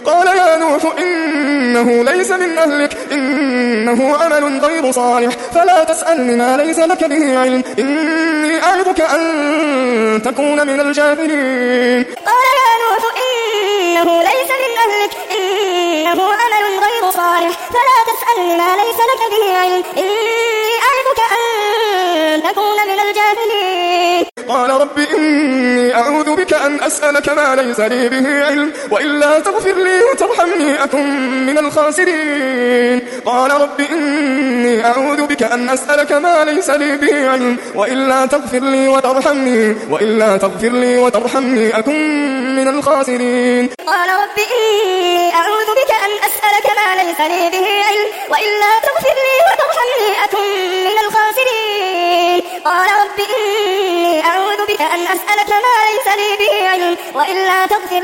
قال يا نوح إنه ليس من أهلك إنه عمل غير صالح فلا تسألني ما ليس لك به علم إني أعظك أن تكون من الجاهلين. قال يا نوح إنه ليس من أهلك إنه عمل غير صالح فلا تسألني ما ليس لك به علم إني أعظك أن تكون من الجاهلين. قال رب إني أعوذ بك أن أسألك ما ليس لي به علم وإلا تغفر لي وترحمني أكن من الخاسرين. قال رب إني أعوذ بك أن أسألك ما ليس لي به علم وإلا تغفر لي وترحمني أكن من الخاسرين. قال رب إني أعوذ بك أن أسألك ما ليس لي به علم وإلا تغفر لي وترحمني أكن من الخاسرين. قال رب إني أعوذ بك أن أسألك ما ليس لي به علم وإلا تغفر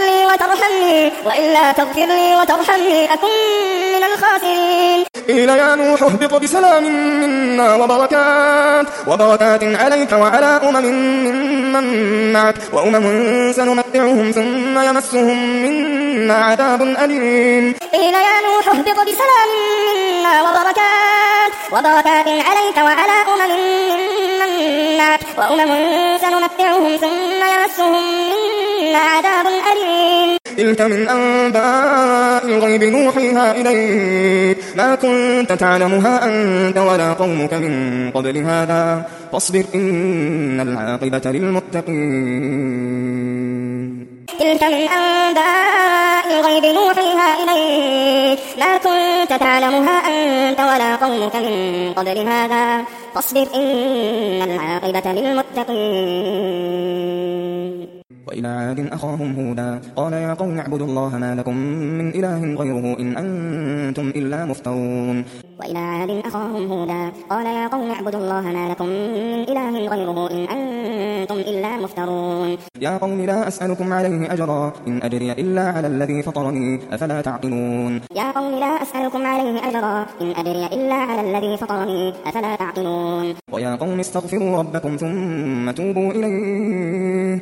لي وترحمني أكن من الخاسرين. قيل يا نوح اهبط بسلام منا وبركات عليك وعلى ممن معك وأمم سنمتعهم ثم يمسهم منا عذاب أليم. قيل يا نوح اهبط بسلام منا وبركات عليك وعلى ممن معك وأمم سنمتعهم ثم يمسهم منا عذاب أليم. تلك من أنباء الغيب نوحيها إليك ما كنت تعلمها أنت ولا قومك من قبل هذا فاصبر إن العاقبة للمتقين. تلك من أنباء الغيب نوحيها إليك ما كنت تعلمها أنت ولا قومك من قبل هذا فاصبر إن العاقبة للمتقين. وإلى عاد أخاهم هودا قال يا قوم اعبدوا الله ما لكم من إله غيره إن أنتم إلا مفترون. وإلى عاد أخاهم هودا قال يا قوم اعبدوا الله ما لكم من إله غيره إن أنتم إلا مفترون. يا قوم لا أسألكم عليه أجرا إن أجري إلا على الذي فطرني أفلا تعقلون. يا قوم لا أسألكم عليه أجرا إن أجري إلا على الذي فطرني أفلا تعقلون. ويا قوم استغفروا ربكم ثم توبوا إليه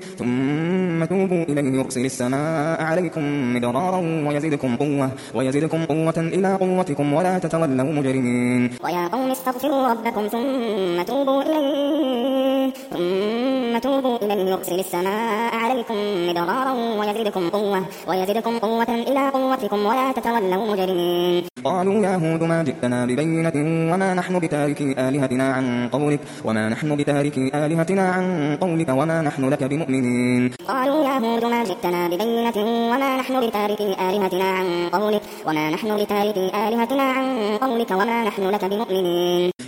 يرسل السماء عليكم مدرارا ويزدكم قوة إلى قوتكم ولا تتولوا مجرمين. ويا قوم استغفروا ربكم ثم توبوا إليه يرسل السماء عليكم مدرارا ويزدكم قوة إلى قوتكم ولا تتولوا مجرمين. قالوا يا هود ما جئتنا ببينة وما نحن بتاركي آلهتنا عن قولك وما نحن لك بمؤمنين. قالوا يا هود ما جئتنا ببينة وما نحن بتاركي آلهتنا عن قولك وما نحن لك بمؤمنين.